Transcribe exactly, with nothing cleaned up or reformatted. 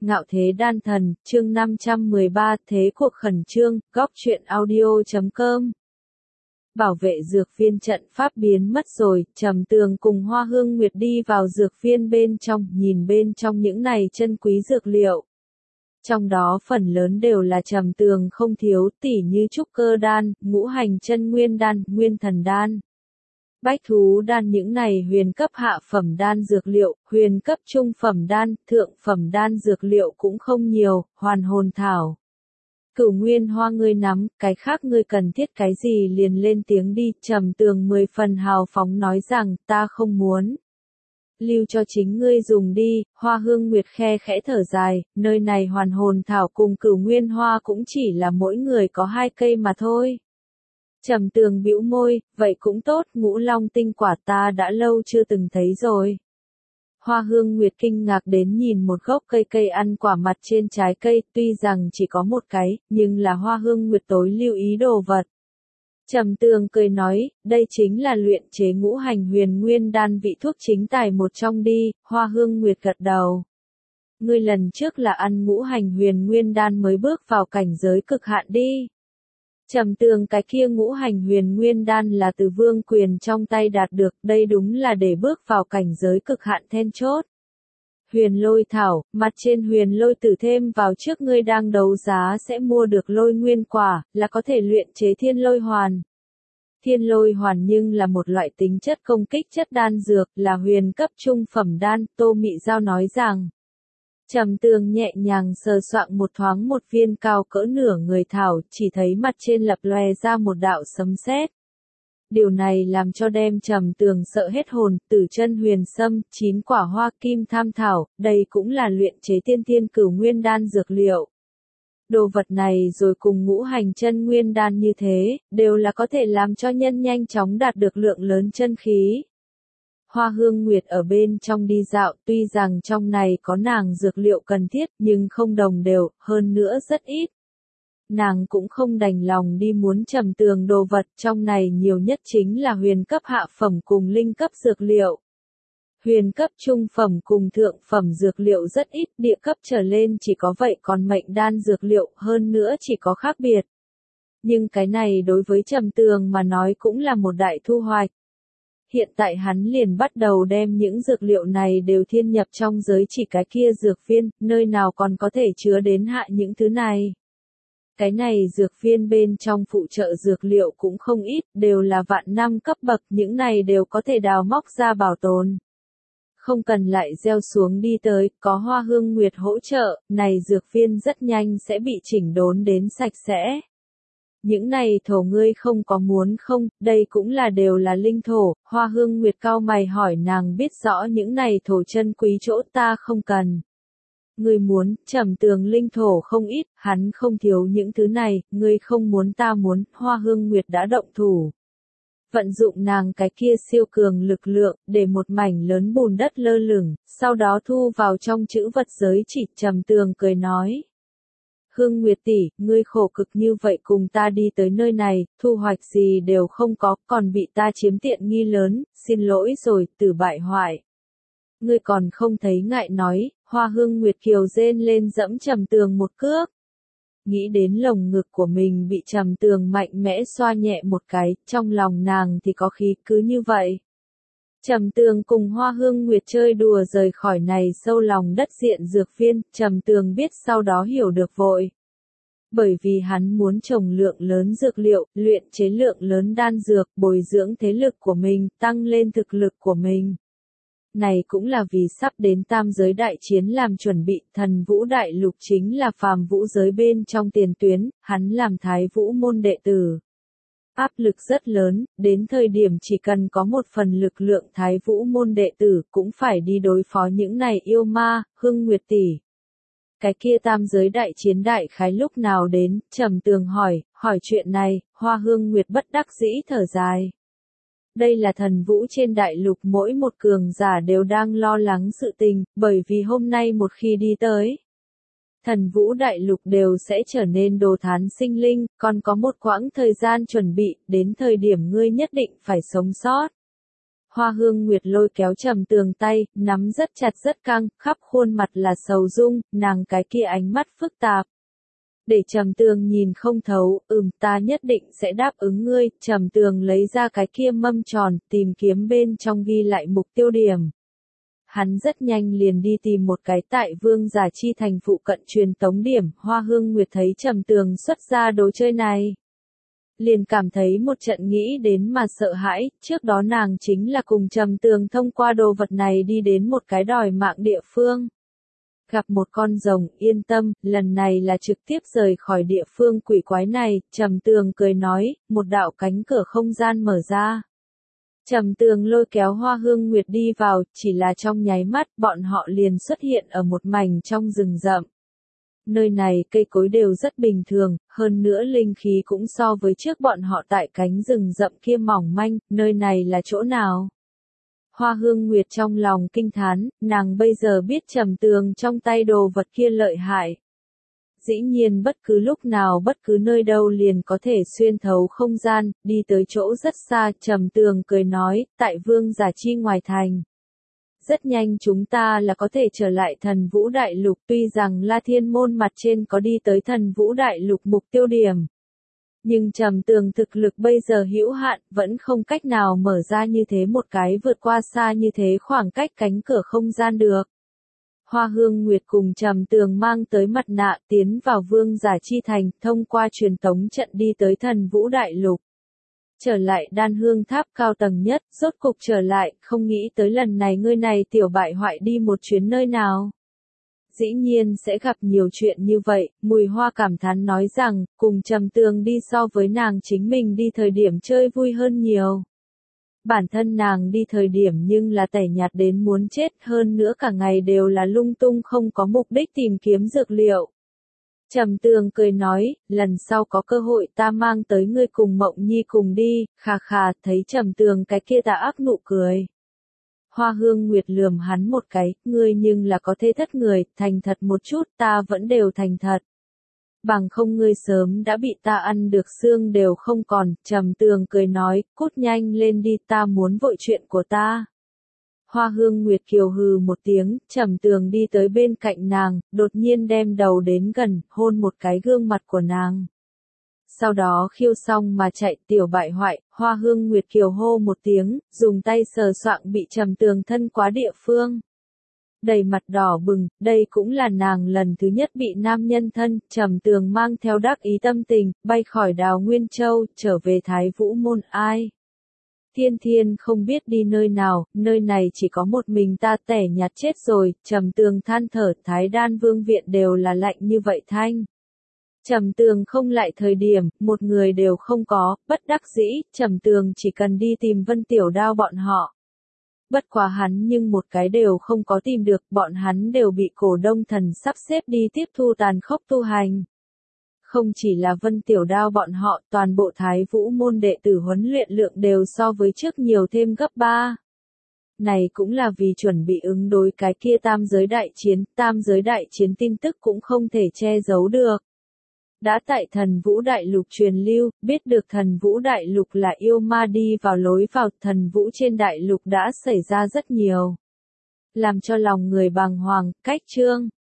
Ngạo thế đan thần, chương năm trăm mười ba, thế cuộc khẩn trương, góc truyện audio chấm com. Bảo vệ dược viên trận pháp biến mất rồi, Trầm Tường cùng Hoa Hương Nguyệt đi vào dược viên bên trong, nhìn bên trong những này chân quý dược liệu. Trong đó phần lớn đều là Trầm Tường không thiếu, tỉ như trúc cơ đan, ngũ hành chân nguyên đan, nguyên thần đan. Bách thú đan, những này huyền cấp hạ phẩm đan dược liệu, huyền cấp trung phẩm đan, thượng phẩm đan dược liệu cũng không nhiều, hoàn hồn thảo. Cửu nguyên hoa ngươi nắm, cái khác ngươi cần thiết cái gì liền lên tiếng đi, Trầm Tường mười phần hào phóng nói rằng, ta không muốn. Lưu cho chính ngươi dùng đi, Hoa Hương Nguyệt khe khẽ thở dài, nơi này hoàn hồn thảo cùng cửu nguyên hoa cũng chỉ là mỗi người có hai cây mà thôi. Trầm Tường bĩu môi, vậy cũng tốt, ngũ long tinh quả ta đã lâu chưa từng thấy rồi. Hoa Hương Nguyệt kinh ngạc đến nhìn một gốc cây cây ăn quả mặt trên trái cây, tuy rằng chỉ có một cái, nhưng là Hoa Hương Nguyệt tối lưu ý đồ vật. Trầm Tường cười nói, đây chính là luyện chế ngũ hành huyền nguyên đan vị thuốc chính tài một trong đi, Hoa Hương Nguyệt gật đầu. Ngươi lần trước là ăn ngũ hành huyền nguyên đan mới bước vào cảnh giới cực hạn đi. Trầm Tường cái kia ngũ hành huyền nguyên đan là từ Vương Quyền trong tay đạt được, đây đúng là để bước vào cảnh giới cực hạn then chốt. Huyền lôi thảo, mặt trên huyền lôi tử thêm vào trước ngươi đang đấu giá sẽ mua được lôi nguyên quả, là có thể luyện chế thiên lôi hoàn. Thiên lôi hoàn nhưng là một loại tính chất công kích chất đan dược, là huyền cấp trung phẩm đan, Tô Mị Giao nói rằng. Trầm Tường nhẹ nhàng sờ soạng một thoáng một viên cao cỡ nửa người thảo, chỉ thấy mặt trên lập lòe ra một đạo sấm sét. Điều này làm cho đem Trầm Tường sợ hết hồn, tử chân huyền sâm, chín quả hoa kim tham thảo, đây cũng là luyện chế tiên thiên cửu nguyên đan dược liệu. Đồ vật này rồi cùng ngũ hành chân nguyên đan như thế, đều là có thể làm cho nhân nhanh chóng đạt được lượng lớn chân khí. Hoa Hương Nguyệt ở bên trong đi dạo, tuy rằng trong này có nàng dược liệu cần thiết, nhưng không đồng đều, hơn nữa rất ít. Nàng cũng không đành lòng đi muốn Trầm Tường đồ vật, trong này nhiều nhất chính là huyền cấp hạ phẩm cùng linh cấp dược liệu. Huyền cấp trung phẩm cùng thượng phẩm dược liệu rất ít, địa cấp trở lên chỉ có vậy, còn mệnh đan dược liệu hơn nữa chỉ có khác biệt. Nhưng cái này đối với Trầm Tường mà nói cũng là một đại thu hoạch. Hiện tại hắn liền bắt đầu đem những dược liệu này đều thiên nhập trong giới chỉ cái kia dược viên, nơi nào còn có thể chứa đến hạ những thứ này. Cái này dược viên bên trong phụ trợ dược liệu cũng không ít, đều là vạn năm cấp bậc, những này đều có thể đào móc ra bảo tồn. Không cần lại gieo xuống đi tới, có Hoa Hương Nguyệt hỗ trợ, này dược viên rất nhanh sẽ bị chỉnh đốn đến sạch sẽ. Những này thổ ngươi không có muốn không, đây cũng là đều là linh thổ, Hoa Hương Nguyệt cau mày hỏi nàng biết rõ những này thổ chân quý chỗ ta không cần. Ngươi muốn, Trầm Tường linh thổ không ít, hắn không thiếu những thứ này, ngươi không muốn ta muốn, Hoa Hương Nguyệt đã động thủ. Vận dụng nàng cái kia siêu cường lực lượng, để một mảnh lớn bùn đất lơ lửng, sau đó thu vào trong chữ vật giới chỉ, Trầm Tường cười nói. Hương Nguyệt tỷ, ngươi khổ cực như vậy cùng ta đi tới nơi này, thu hoạch gì đều không có, còn bị ta chiếm tiện nghi lớn, xin lỗi rồi, tử bại hoại. Ngươi còn không thấy ngại nói, Hoa Hương Nguyệt kiều rên lên dẫm Trầm Tường một cước. Nghĩ đến lồng ngực của mình bị Trầm Tường mạnh mẽ xoa nhẹ một cái, trong lòng nàng thì có khí cứ như vậy. Trầm Tường cùng Hoa Hương Nguyệt chơi đùa rời khỏi này sâu lòng đất diện dược viên, Trầm Tường biết sau đó hiểu được vội. Bởi vì hắn muốn trồng lượng lớn dược liệu, luyện chế lượng lớn đan dược, bồi dưỡng thế lực của mình, tăng lên thực lực của mình. Này cũng là vì sắp đến tam giới đại chiến làm chuẩn bị, Thần Vũ Đại Lục chính là phàm vũ giới bên trong tiền tuyến, hắn làm Thái Vũ môn đệ tử. Áp lực rất lớn, đến thời điểm chỉ cần có một phần lực lượng Thái Vũ môn đệ tử cũng phải đi đối phó những này yêu ma, Hương Nguyệt tỷ. Cái kia tam giới đại chiến đại khái lúc nào đến, Trầm Tường hỏi, hỏi chuyện này, Hoa Hương Nguyệt bất đắc dĩ thở dài. Đây là Thần Vũ trên đại lục mỗi một cường giả đều đang lo lắng sự tình, bởi vì hôm nay một khi đi tới. Thần Vũ đại lục đều sẽ trở nên đồ thán sinh linh, còn có một quãng thời gian chuẩn bị, đến thời điểm ngươi nhất định phải sống sót. Hoa Hương Nguyệt lôi kéo Trầm Tường tay, nắm rất chặt rất căng, khắp khuôn mặt là sầu dung, nàng cái kia ánh mắt phức tạp. Để Trầm Tường nhìn không thấu, ừm ta nhất định sẽ đáp ứng ngươi, Trầm Tường lấy ra cái kia mâm tròn, tìm kiếm bên trong ghi lại mục tiêu điểm. Hắn rất nhanh liền đi tìm một cái tại Vương Giả Chi Thành phụ cận truyền tống điểm, Hoa Hương Nguyệt thấy Trầm Tường xuất ra đồ chơi này. Liền cảm thấy một trận nghĩ đến mà sợ hãi, trước đó nàng chính là cùng Trầm Tường thông qua đồ vật này đi đến một cái đòi mạng địa phương. Gặp một con rồng, yên tâm, lần này là trực tiếp rời khỏi địa phương quỷ quái này, Trầm Tường cười nói, một đạo cánh cửa không gian mở ra. Trầm Tường lôi kéo Hoa Hương Nguyệt đi vào, chỉ là trong nháy mắt, bọn họ liền xuất hiện ở một mảnh trong rừng rậm. Nơi này cây cối đều rất bình thường, hơn nữa linh khí cũng so với trước bọn họ tại cánh rừng rậm kia mỏng manh, nơi này là chỗ nào? Hoa Hương Nguyệt trong lòng kinh thán, nàng bây giờ biết Trầm Tường trong tay đồ vật kia lợi hại. Dĩ nhiên bất cứ lúc nào bất cứ nơi đâu liền có thể xuyên thấu không gian, đi tới chỗ rất xa, Trầm Tường cười nói, tại Vương Giả Chi ngoài thành. Rất nhanh chúng ta là có thể trở lại Thần Vũ Đại Lục, tuy rằng La Thiên Môn mặt trên có đi tới Thần Vũ Đại Lục mục tiêu điểm. Nhưng Trầm Tường thực lực bây giờ hữu hạn, vẫn không cách nào mở ra như thế một cái vượt qua xa như thế khoảng cách cánh cửa không gian được. Hoa Hương Nguyệt cùng Trầm Tường mang tới mặt nạ tiến vào Vương Giả Chi Thành, thông qua truyền tống trận đi tới Thần Vũ Đại Lục. Trở lại Đan Hương Tháp cao tầng nhất, rốt cục trở lại, không nghĩ tới lần này ngươi này tiểu bại hoại đi một chuyến nơi nào. Dĩ nhiên sẽ gặp nhiều chuyện như vậy, Mùi Hoa cảm thán nói rằng, cùng Trầm Tường đi so với nàng chính mình đi thời điểm chơi vui hơn nhiều. Bản thân nàng đi thời điểm nhưng là tẻ nhạt đến muốn chết, hơn nữa cả ngày đều là lung tung không có mục đích tìm kiếm dược liệu. Trầm Tường cười nói, lần sau có cơ hội ta mang tới ngươi cùng Mộng Nhi cùng đi, khà khà, thấy Trầm Tường cái kia tà ác nụ cười. Hoa Hương Nguyệt lườm hắn một cái, ngươi nhưng là có thế thất người, thành thật một chút, ta vẫn đều thành thật. Bằng không ngươi sớm đã bị ta ăn được xương đều không còn, Trầm Tường cười nói, cút nhanh lên đi, ta muốn vội chuyện của ta. Hoa Hương Nguyệt kiều hừ một tiếng, Trầm Tường đi tới bên cạnh nàng, đột nhiên đem đầu đến gần, hôn một cái gương mặt của nàng. Sau đó khiêu xong mà chạy tiểu bại hoại, Hoa Hương Nguyệt kiều hô một tiếng, dùng tay sờ soạng bị Trầm Tường thân quá địa phương. Đầy mặt đỏ bừng, đây cũng là nàng lần thứ nhất bị nam nhân thân, Trầm Tường mang theo đắc ý tâm tình, bay khỏi Đào Nguyên Châu, trở về Thái Vũ Môn ai. Thiên Thiên không biết đi nơi nào, nơi này chỉ có một mình ta tẻ nhạt chết rồi, Trầm Tường than thở, Thái Đan Vương viện đều là lạnh như vậy thanh. Trầm Tường không lại thời điểm, một người đều không có, bất đắc dĩ, Trầm Tường chỉ cần đi tìm Vân Tiểu Đao bọn họ. Bất quá hắn nhưng một cái đều không có tìm được, bọn hắn đều bị Cổ Đông Thần sắp xếp đi tiếp thu tàn khốc tu hành. Không chỉ là Vân Tiểu Đao bọn họ, toàn bộ Thái Vũ môn đệ tử huấn luyện lượng đều so với trước nhiều thêm gấp ba. Này cũng là vì chuẩn bị ứng đối cái kia tam giới đại chiến, tam giới đại chiến tin tức cũng không thể che giấu được. Đã tại Thần Vũ Đại Lục truyền lưu, biết được Thần Vũ Đại Lục là yêu ma đi vào lối vào, Thần Vũ trên Đại Lục đã xảy ra rất nhiều. Làm cho lòng người bàng hoàng, cách chương.